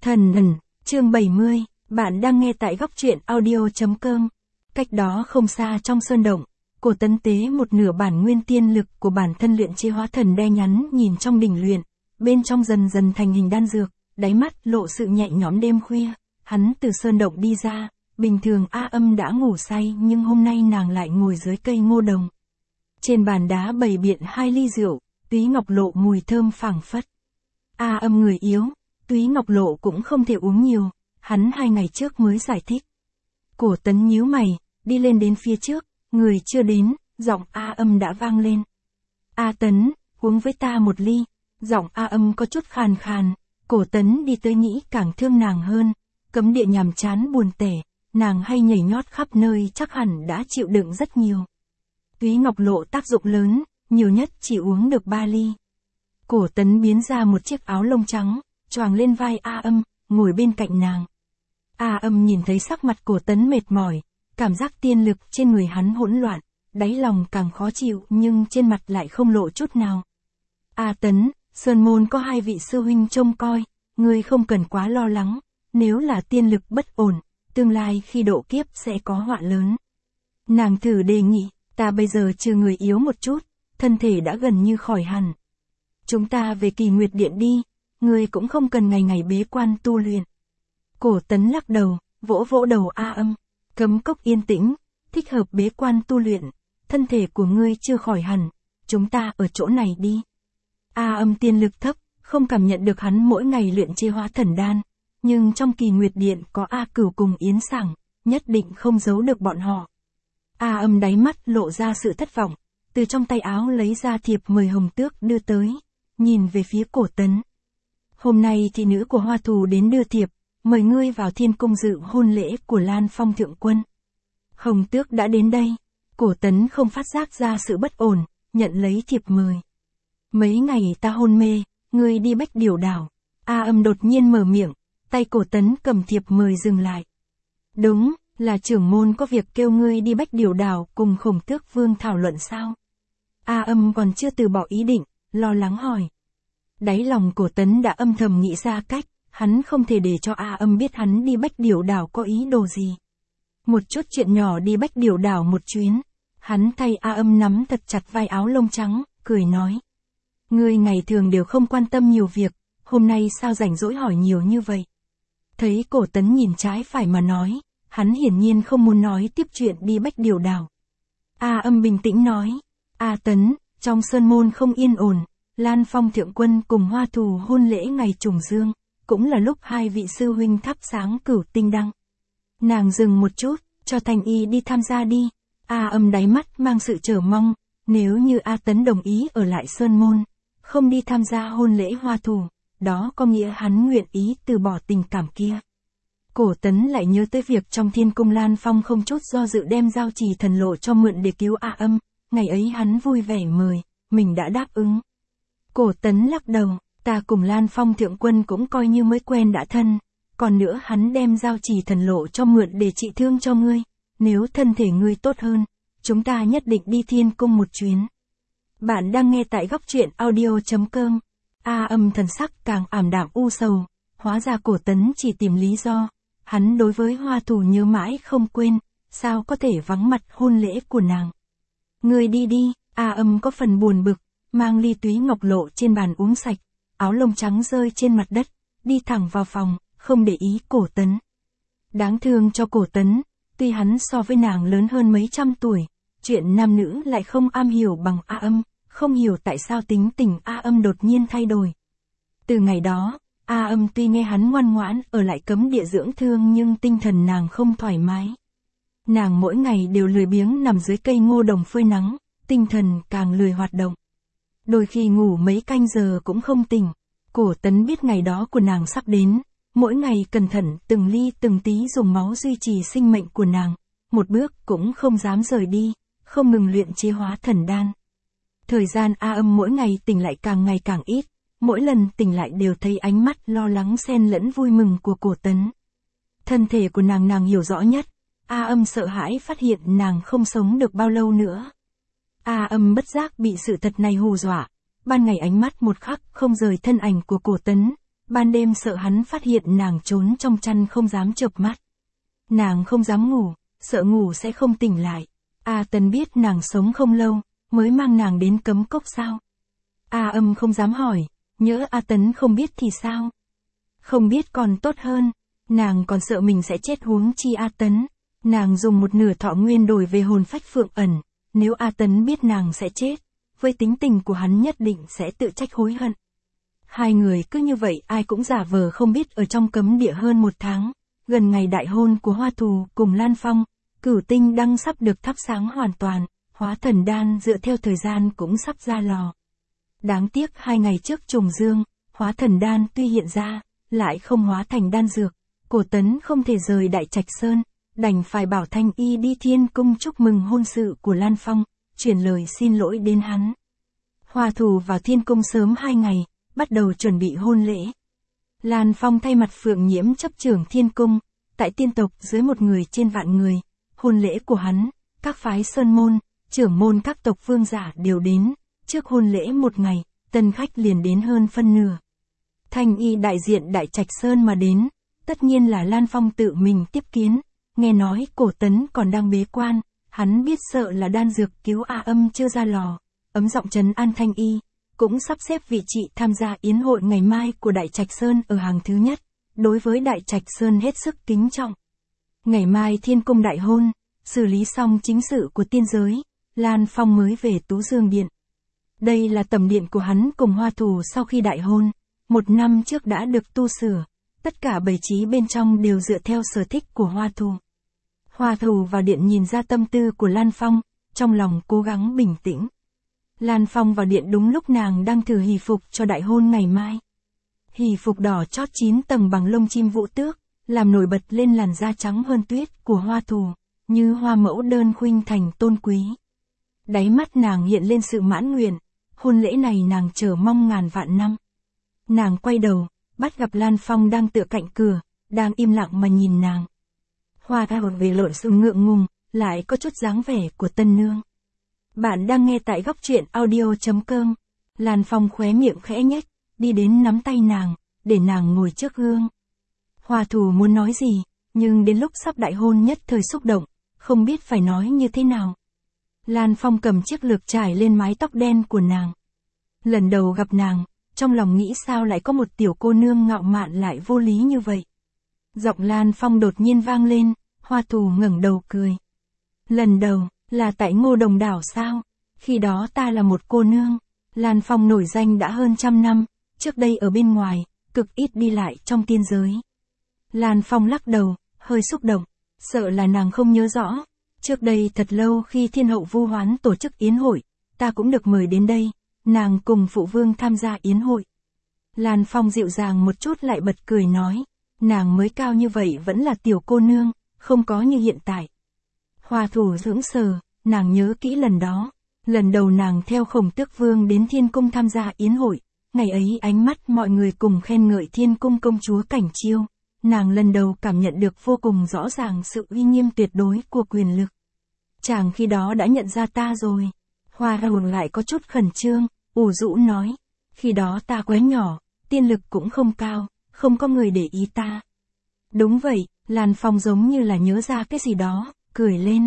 Thần ẩn, chương 70, bạn đang nghe tại góc truyện audio.com. Cách đó không xa trong sơn động, Cổ Tấn tế một nửa bản nguyên tiên lực của bản thân luyện chế hóa thần đe nhắn nhìn trong đỉnh luyện, bên trong dần dần thành hình đan dược, đáy mắt lộ sự nhẹ nhõm đêm khuya. Hắn từ sơn động đi ra, bình thường A Âm đã ngủ say nhưng hôm nay nàng lại ngồi dưới cây ngô đồng. Trên bàn đá bày biện 2 ly rượu, túy ngọc lộ mùi thơm phảng phất. A Âm người yếu, túy ngọc lộ cũng không thể uống nhiều, hắn 2 ngày trước mới giải thích. Cổ Tấn nhíu mày, đi lên đến phía trước, người chưa đến, giọng A Âm đã vang lên. A Tấn, uống với ta một ly, giọng A Âm có chút khàn khàn, Cổ Tấn đi tới nghĩ càng thương nàng hơn, cấm địa nhàm chán buồn tẻ, nàng hay nhảy nhót khắp nơi chắc hẳn đã chịu đựng rất nhiều. Túy ngọc lộ tác dụng lớn, nhiều nhất chỉ uống được 3 ly. Cổ Tấn biến ra một chiếc áo lông trắng, choàng lên vai A Âm, ngồi bên cạnh nàng. A Âm nhìn thấy sắc mặt Cổ Tấn mệt mỏi, cảm giác tiên lực trên người hắn hỗn loạn, đáy lòng càng khó chịu nhưng trên mặt lại không lộ chút nào. A Tấn, Sơn Môn có 2 vị sư huynh trông coi, ngươi không cần quá lo lắng, nếu là tiên lực bất ổn, tương lai khi độ kiếp sẽ có họa lớn. Nàng thử đề nghị, ta bây giờ trừ người yếu một chút, thân thể đã gần như khỏi hẳn. Chúng ta về Kỳ Nguyệt Điện đi, ngươi cũng không cần ngày ngày bế quan tu luyện. Cổ Tấn lắc đầu, vỗ vỗ đầu A Âm, cấm cốc yên tĩnh, thích hợp bế quan tu luyện, thân thể của ngươi chưa khỏi hẳn, chúng ta ở chỗ này đi. A Âm tiên lực thấp, không cảm nhận được hắn mỗi ngày luyện chế hóa thần đan, nhưng trong Kỳ Nguyệt Điện có A Cửu cùng Yến Sảng, nhất định không giấu được bọn họ. A Âm đáy mắt lộ ra sự thất vọng, từ trong tay áo lấy ra thiệp mời Hồng Tước đưa tới, nhìn về phía Cổ Tấn. Hôm nay thị nữ của Hoa Thù đến đưa thiệp, mời ngươi vào Thiên Cung dự hôn lễ của Lan Phong Thượng Quân. Hồng Tước đã đến đây, Cổ Tấn không phát giác ra sự bất ổn, nhận lấy thiệp mời. Mấy ngày ta hôn mê, ngươi đi Bách Điểu Đảo. A Âm đột nhiên mở miệng, tay Cổ Tấn cầm thiệp mời dừng lại. Đúng, là trưởng môn có việc kêu ngươi đi Bách Điểu Đảo cùng Khổng Tước Vương thảo luận sao? A Âm còn chưa từ bỏ ý định, lo lắng hỏi. Đáy lòng Cổ Tấn đã âm thầm nghĩ ra cách, hắn không thể để cho A Âm biết hắn đi Bách Điểu Đảo có ý đồ gì. Một chút chuyện nhỏ đi Bách Điểu Đảo một chuyến, hắn thay A Âm nắm thật chặt vai áo lông trắng, cười nói. Ngươi ngày thường đều không quan tâm nhiều việc, hôm nay sao rảnh rỗi hỏi nhiều như vậy? Thấy Cổ Tấn nhìn trái phải mà nói, hắn hiển nhiên không muốn nói tiếp chuyện đi Bách Điểu Đảo. A Âm bình tĩnh nói, A Tấn, trong sơn môn không yên ổn, Lan Phong Thượng Quân cùng Hoa Thù hôn lễ ngày trùng dương, cũng là lúc 2 vị sư huynh thắp sáng cửu tinh đăng. Nàng dừng một chút, cho Thành Y đi tham gia đi. A Âm đáy mắt mang sự chờ mong, nếu như A Tấn đồng ý ở lại sơn môn, không đi tham gia hôn lễ Hoa Thù, đó có nghĩa hắn nguyện ý từ bỏ tình cảm kia. Cổ Tấn lại nhớ tới việc trong Thiên Cung Lan Phong không chút do dự đem giao trì thần lộ cho mượn để cứu A Âm, ngày ấy hắn vui vẻ mời, mình đã đáp ứng. Cổ Tấn lắc đầu, ta cùng Lan Phong Thượng Quân cũng coi như mới quen đã thân, còn nữa hắn đem giao trì thần lộ cho mượn để trị thương cho ngươi, nếu thân thể ngươi tốt hơn, chúng ta nhất định đi Thiên Cung một chuyến. Bạn đang nghe tại góc truyện audio.com. A Âm thần sắc càng ảm đạm u sầu, hóa ra Cổ Tấn chỉ tìm lý do, hắn đối với Hoa Thù nhớ mãi không quên, sao có thể vắng mặt hôn lễ của nàng. Ngươi đi đi, A Âm có phần buồn bực, mang ly túy ngọc lộ trên bàn uống sạch, áo lông trắng rơi trên mặt đất, đi thẳng vào phòng, không để ý Cổ Tấn. Đáng thương cho Cổ Tấn, tuy hắn so với nàng lớn hơn mấy trăm tuổi, chuyện nam nữ lại không am hiểu bằng A Âm, không hiểu tại sao tính tình A Âm đột nhiên thay đổi. Từ ngày đó, A Âm tuy nghe hắn ngoan ngoãn ở lại cấm địa dưỡng thương nhưng tinh thần nàng không thoải mái. Nàng mỗi ngày đều lười biếng nằm dưới cây ngô đồng phơi nắng, tinh thần càng lười hoạt động. Đôi khi ngủ mấy canh giờ cũng không tỉnh. Cổ Tấn biết ngày đó của nàng sắp đến, mỗi ngày cẩn thận từng ly từng tí dùng máu duy trì sinh mệnh của nàng, một bước cũng không dám rời đi, không ngừng luyện chế hóa thần đan. Thời gian A Âm mỗi ngày tỉnh lại càng ngày càng ít, mỗi lần tỉnh lại đều thấy ánh mắt lo lắng xen lẫn vui mừng của Cổ Tấn. Thân thể của nàng hiểu rõ nhất, A Âm sợ hãi phát hiện nàng không sống được bao lâu nữa. A Âm bất giác bị sự thật này hù dọa, ban ngày ánh mắt một khắc không rời thân ảnh của Cổ Tấn, ban đêm sợ hắn phát hiện nàng trốn trong chăn không dám chợp mắt. Nàng không dám ngủ, sợ ngủ sẽ không tỉnh lại. A Tấn biết nàng sống không lâu, mới mang nàng đến cấm cốc sao. A Âm không dám hỏi, nhỡ A Tấn không biết thì sao? Không biết còn tốt hơn, nàng còn sợ mình sẽ chết huống chi A Tấn. Nàng dùng một nửa thọ nguyên đổi về hồn phách Phượng Ẩn, nếu A Tấn biết nàng sẽ chết, với tính tình của hắn nhất định sẽ tự trách hối hận. Hai người cứ như vậy ai cũng giả vờ không biết ở trong cấm địa hơn 1 tháng, gần ngày đại hôn của Hoa Thù cùng Lan Phong, Cửu Tinh Đăng sắp được thắp sáng hoàn toàn, Hóa Thần Đan dựa theo thời gian cũng sắp ra lò. Đáng tiếc 2 ngày trước trùng dương, Hóa Thần Đan tuy hiện ra, lại không hóa thành đan dược, Cổ Tấn không thể rời Đại Trạch Sơn, đành phải bảo Thanh Y đi Thiên Cung chúc mừng hôn sự của Lan Phong, chuyển lời xin lỗi đến hắn. Hoa Thù vào Thiên Cung sớm 2 ngày, bắt đầu chuẩn bị hôn lễ. Lan Phong thay mặt Phượng Nhiễm chấp trưởng Thiên Cung, tại tiên tộc dưới 1 người trên vạn người, hôn lễ của hắn, các phái sơn môn, trưởng môn các tộc vương giả đều đến, trước hôn lễ 1 ngày, tân khách liền đến hơn phân nửa. Thanh Y đại diện Đại Trạch Sơn mà đến, tất nhiên là Lan Phong tự mình tiếp kiến, nghe nói Cổ Tấn còn đang bế quan, hắn biết sợ là đan dược cứu A Âm chưa ra lò, ấm giọng trấn an Thanh Y, cũng sắp xếp vị chị tham gia yến hội ngày mai của Đại Trạch Sơn ở hàng thứ nhất, đối với Đại Trạch Sơn hết sức kính trọng. Ngày mai Thiên Cung đại hôn, xử lý xong chính sự của tiên giới, Lan Phong mới về Tú Dương Điện. Đây là tẩm điện của hắn cùng Hoa Thù sau khi đại hôn, 1 năm trước đã được tu sửa, tất cả bày trí bên trong đều dựa theo sở thích của Hoa Thù. Hoa Thù vào điện nhìn ra tâm tư của Lan Phong, trong lòng cố gắng bình tĩnh. Lan Phong vào điện đúng lúc nàng đang thử hỷ phục cho đại hôn ngày mai. Hỷ phục đỏ chót 9 tầng bằng lông chim vũ tước, làm nổi bật lên làn da trắng hơn tuyết của Hoa Thù, như hoa mẫu đơn khuynh thành tôn quý. Đáy mắt nàng hiện lên sự mãn nguyện, hôn lễ này nàng chờ mong ngàn vạn năm. Nàng quay đầu, bắt gặp Lan Phong đang tựa cạnh cửa, đang im lặng mà nhìn nàng. Hoa Thù về lộn sự ngượng ngùng, lại có chút dáng vẻ của tân nương. Bạn đang nghe tại góc truyện audio.com. Lan Phong khóe miệng khẽ nhếch, đi đến nắm tay nàng, để nàng ngồi trước gương. Hoa Thù muốn nói gì, nhưng đến lúc sắp đại hôn nhất thời xúc động, không biết phải nói như thế nào. Lan Phong cầm chiếc lược trải lên mái tóc đen của nàng. Lần đầu gặp nàng, trong lòng nghĩ sao lại có một tiểu cô nương ngạo mạn lại vô lý như vậy. Giọng Lan Phong đột nhiên vang lên, Hoa Thù ngẩng đầu cười. Lần đầu, là tại Ngô Đồng Đảo sao? Khi đó ta là một cô nương. Lan Phong nổi danh đã hơn 100 năm, trước đây ở bên ngoài, cực ít đi lại trong tiên giới. Lan Phong lắc đầu, hơi xúc động, sợ là nàng không nhớ rõ. Trước đây thật lâu khi Thiên Hậu Vu Hoán tổ chức yến hội, ta cũng được mời đến đây, nàng cùng phụ vương tham gia yến hội. Lan Phong dịu dàng một chút lại bật cười nói, nàng mới cao như vậy vẫn là tiểu cô nương, không có như hiện tại. Hoa Thù sững sờ, nàng nhớ kỹ lần đó, lần đầu nàng theo Khổng Tước Vương đến Thiên Cung tham gia yến hội, ngày ấy ánh mắt mọi người cùng khen ngợi Thiên Cung công chúa Cảnh Chiêu, nàng lần đầu cảm nhận được vô cùng rõ ràng sự uy nghiêm tuyệt đối của quyền lực. Chàng khi đó đã nhận ra ta rồi. Hoa Thù lại có chút khẩn trương, ủ rũ nói, khi đó ta quá nhỏ, tiên lực cũng không cao, không có người để ý ta. Đúng vậy, Lan Phong giống như là nhớ ra cái gì đó, cười lên.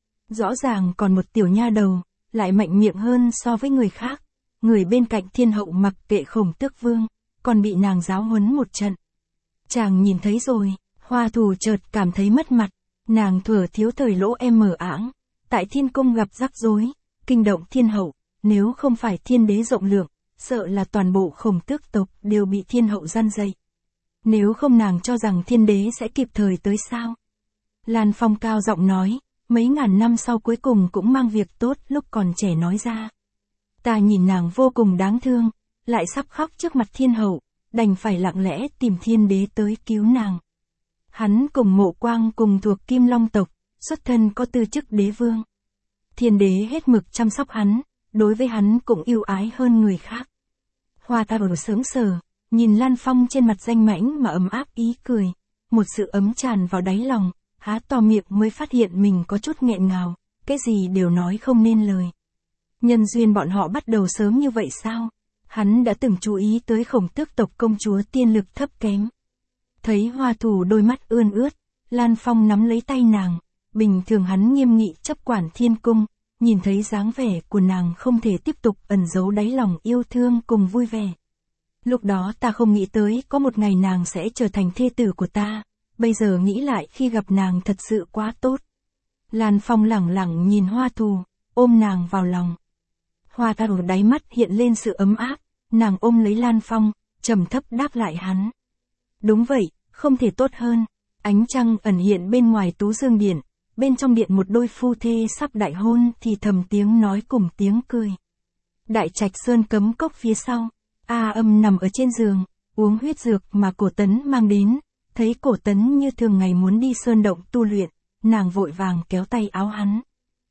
Rõ ràng còn một tiểu nha đầu, lại mạnh miệng hơn so với người khác. Người bên cạnh Thiên Hậu mặc kệ Khổng Tước Vương, còn bị nàng giáo huấn một trận. Chàng nhìn thấy rồi, Hoa Thù chợt cảm thấy mất mặt, nàng thuở thiếu thời lỗ em mờ ảng, tại Thiên Cung gặp rắc rối, kinh động Thiên Hậu, nếu không phải Thiên Đế rộng lượng, sợ là toàn bộ Khổng Tước tộc đều bị Thiên Hậu răn dậy. Nếu không nàng cho rằng Thiên Đế sẽ kịp thời tới sao? Lan Phong cao giọng nói, mấy ngàn năm sau cuối cùng cũng mang việc tốt lúc còn trẻ nói ra. Ta nhìn nàng vô cùng đáng thương, lại sắp khóc trước mặt Thiên Hậu, đành phải lặng lẽ tìm Thiên Đế tới cứu nàng. Hắn cùng Mộ Quang cùng thuộc Kim Long tộc, xuất thân có tư chức đế vương. Thiên Đế hết mực chăm sóc hắn, đối với hắn cũng yêu ái hơn người khác. Hoa Thù sững sờ, nhìn Lan Phong trên mặt danh mãnh mà ấm áp ý cười, một sự ấm tràn vào đáy lòng, há to miệng mới phát hiện mình có chút nghẹn ngào, cái gì đều nói không nên lời. Nhân duyên bọn họ bắt đầu sớm như vậy sao? Hắn đã từng chú ý tới Khổng Tước tộc công chúa tiên lực thấp kém. Thấy Hoa Thù đôi mắt ươn ướt, Lan Phong nắm lấy tay nàng, bình thường hắn nghiêm nghị chấp quản thiên cung, nhìn thấy dáng vẻ của nàng không thể tiếp tục ẩn giấu đáy lòng yêu thương cùng vui vẻ. Lúc đó ta không nghĩ tới có một ngày nàng sẽ trở thành thê tử của ta, bây giờ nghĩ lại khi gặp nàng thật sự quá tốt. Lan Phong lẳng lặng nhìn Hoa Thù, ôm nàng vào lòng. Hoa Thù đáy mắt hiện lên sự ấm áp, nàng ôm lấy Lan Phong, trầm thấp đáp lại hắn. Đúng vậy, không thể tốt hơn. Ánh trăng ẩn hiện bên ngoài Tú Dương Điện, bên trong điện một đôi phu thê sắp đại hôn thì thầm tiếng nói cùng tiếng cười. Đại trạch sơn cấm cốc phía sau, A Âm nằm ở trên giường, uống huyết dược mà Cổ Tấn mang đến, thấy Cổ Tấn như thường ngày muốn đi sơn động tu luyện, nàng vội vàng kéo tay áo hắn.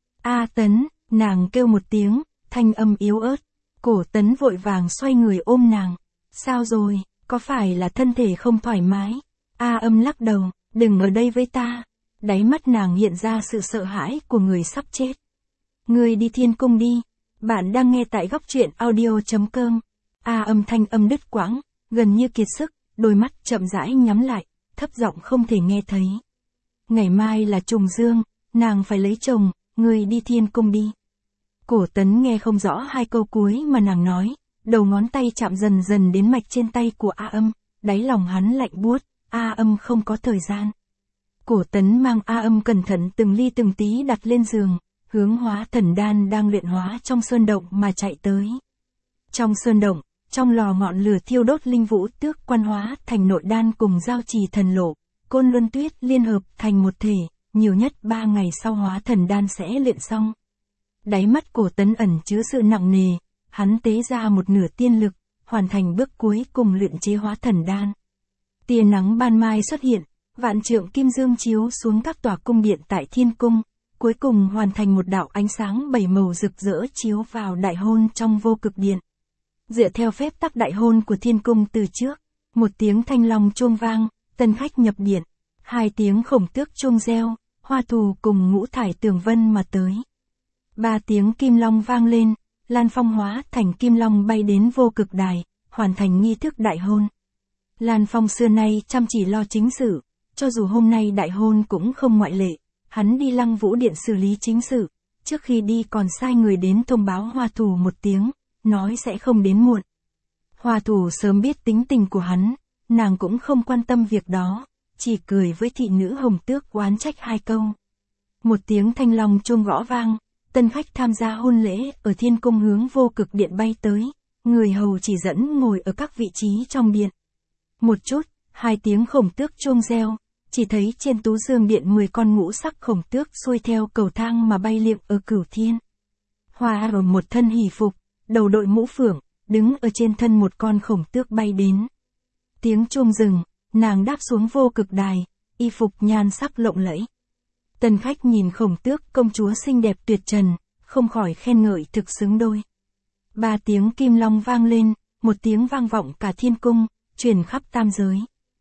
A Tấn, nàng kêu một tiếng, thanh âm yếu ớt, Cổ Tấn vội vàng xoay người ôm nàng. Sao rồi, có phải là thân thể không thoải mái? A Âm lắc đầu, đừng ở đây với ta. Đáy mắt nàng hiện ra sự sợ hãi của người sắp chết. Ngươi đi thiên cung đi. Bạn đang nghe tại góc truyện audio.com. A Âm thanh âm đứt quãng, gần như kiệt sức, đôi mắt chậm rãi nhắm lại, thấp giọng không thể nghe thấy. Ngày mai là trùng dương, nàng phải lấy chồng, ngươi đi thiên cung đi. Cổ Tấn nghe không rõ hai câu cuối mà nàng nói, đầu ngón tay chạm dần dần đến mạch trên tay của A Âm, đáy lòng hắn lạnh buốt, A Âm không có thời gian. Cổ Tấn mang A Âm cẩn thận từng ly từng tí đặt lên giường, hướng Hóa Thần Đan đang luyện hóa trong sơn động mà chạy tới. Trong sơn động, trong lò ngọn lửa thiêu đốt linh vũ tước quan hóa thành nội đan cùng giao trì thần lộ, Côn Luân Tuyết liên hợp thành một thể, nhiều nhất 3 ngày sau Hóa Thần Đan sẽ luyện xong. Đáy mắt Cổ Tấn ẩn chứa sự nặng nề, hắn tế ra một nửa tiên lực, hoàn thành bước cuối cùng luyện chế Hóa Thần Đan. Tia nắng ban mai xuất hiện, vạn trượng kim dương chiếu xuống các tòa cung điện tại thiên cung, cuối cùng hoàn thành một đạo ánh sáng 7 màu rực rỡ chiếu vào đại hôn trong vô cực điện. Dựa theo phép tắc đại hôn của thiên cung từ trước, một tiếng thanh long chuông vang, tân khách nhập điện, 2 tiếng Khổng Tước chuông reo, Hoa Thù cùng Ngũ Thải Tường Vân mà tới. 3 tiếng kim long vang lên, Lan Phong hóa thành kim long bay đến vô cực đài, hoàn thành nghi thức đại hôn. Lan Phong xưa nay chăm chỉ lo chính sự, cho dù hôm nay đại hôn cũng không ngoại lệ, hắn đi Lăng Vũ Điện xử lý chính sự, trước khi đi còn sai người đến thông báo Hoa Thù một tiếng, nói sẽ không đến muộn. Hoa Thù sớm biết tính tình của hắn, nàng cũng không quan tâm việc đó, chỉ cười với thị nữ Hồng Tước oán trách 2 câu. Một tiếng thanh long chuông gõ vang, tân khách tham gia hôn lễ ở thiên cung hướng vô cực điện bay tới, người hầu chỉ dẫn ngồi ở các vị trí trong điện. Một chút, 2 tiếng Khổng Tước chuông reo, chỉ thấy trên Tú Dương Điện 10 con ngũ sắc khổng tước xuôi theo cầu thang mà bay liệng ở cửu thiên. Hoa rồi một thân hỷ phục, đầu đội mũ phượng, đứng ở trên thân một con khổng tước bay đến. Tiếng chuông dừng, nàng đáp xuống vô cực đài, y phục nhan sắc lộng lẫy. Tân khách nhìn Khổng Tước công chúa xinh đẹp tuyệt trần, không khỏi khen ngợi thực xứng đôi. 3 tiếng kim long vang lên, một tiếng vang vọng cả thiên cung, truyền khắp tam giới.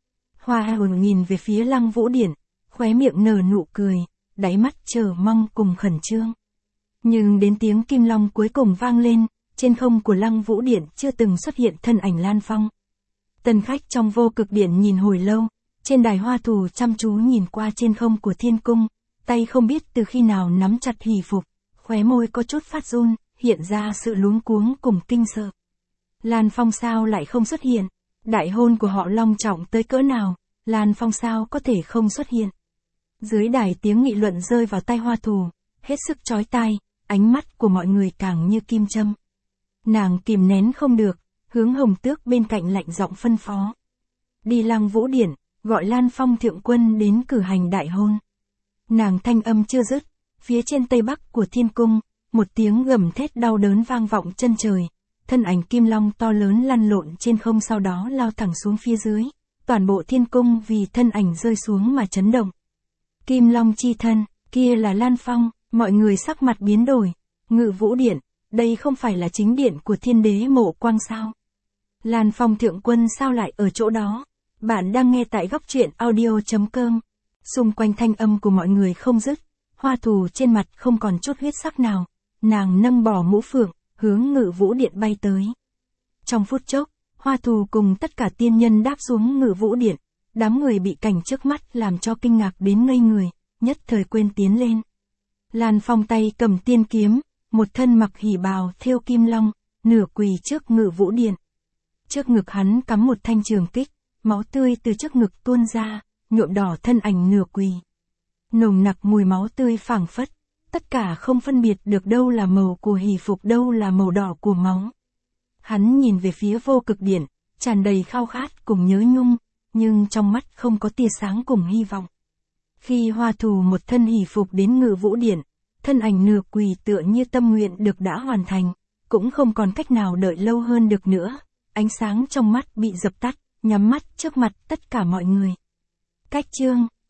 Hoa hồn nhìn về phía Lăng Vũ Điện, khóe miệng nở nụ cười, đáy mắt chờ mong cùng khẩn trương. Nhưng đến tiếng kim long cuối cùng vang lên, trên không của Lăng Vũ Điện chưa từng xuất hiện thân ảnh Lan Phong. Tân khách trong vô cực điện nhìn hồi lâu, trên đài Hoa Thù chăm chú nhìn qua trên không của thiên cung, tay không biết từ khi nào nắm chặt hỷ phục, khóe môi có chút phát run, hiện ra sự luống cuống cùng kinh sợ. Lan Phong sao lại không xuất hiện? Đại hôn của họ long trọng tới cỡ nào, Lan Phong sao có thể không xuất hiện? Dưới đài tiếng nghị luận rơi vào tai Hoa Thù, hết sức chói tai, ánh mắt của mọi người càng như kim châm. Nàng kìm nén không được, hướng Hồng Tước bên cạnh lạnh giọng phân phó. Đi Lăng Vũ Điện, gọi Lan Phong thượng quân đến cử hành đại hôn. Nàng thanh âm chưa dứt, phía trên tây bắc của thiên cung, một tiếng gầm thét đau đớn vang vọng chân trời. Thân ảnh kim long to lớn lăn lộn trên không sau đó lao thẳng xuống phía dưới, toàn bộ thiên cung vì thân ảnh rơi xuống mà chấn động. Kim long chi thân, kia là Lan Phong, mọi người sắc mặt biến đổi. Ngự Vũ Điện, đây không phải là chính điện của Thiên Đế Mộ Quang sao? Lan Phong thượng quân sao lại ở chỗ đó? Bạn đang nghe tại góc truyện audio.com. Xung quanh thanh âm của mọi người không dứt, Hoa Thù trên mặt không còn chút huyết sắc nào, nàng nâng bỏ mũ phượng, hướng Ngự Vũ Điện bay tới. Trong phút chốc, Hoa Thù cùng tất cả tiên nhân đáp xuống Ngự Vũ Điện, đám người bị cảnh trước mắt làm cho kinh ngạc đến ngây người, nhất thời quên tiến lên. Lan Phong tay cầm tiên kiếm, một thân mặc hỉ bào thêu kim long, nửa quỳ trước Ngự Vũ Điện. Trước ngực hắn cắm một thanh trường kích, máu tươi từ trước ngực tuôn ra, nhuộm đỏ thân ảnh nửa quỳ. Nồng nặc mùi máu tươi phảng phất, tất cả không phân biệt được đâu là màu của hỷ phục đâu là màu đỏ của máu. Hắn nhìn về phía Vô Cực Điện, tràn đầy khao khát cùng nhớ nhung, nhưng trong mắt không có tia sáng cùng hy vọng. Khi Hoa Thù một thân hỷ phục đến Ngự Vũ Điện, thân ảnh nửa quỳ tựa như tâm nguyện được đã hoàn thành, cũng không còn cách nào đợi lâu hơn được nữa, ánh sáng trong mắt bị dập tắt, nhắm mắt trước mặt tất cả mọi người. Cách chương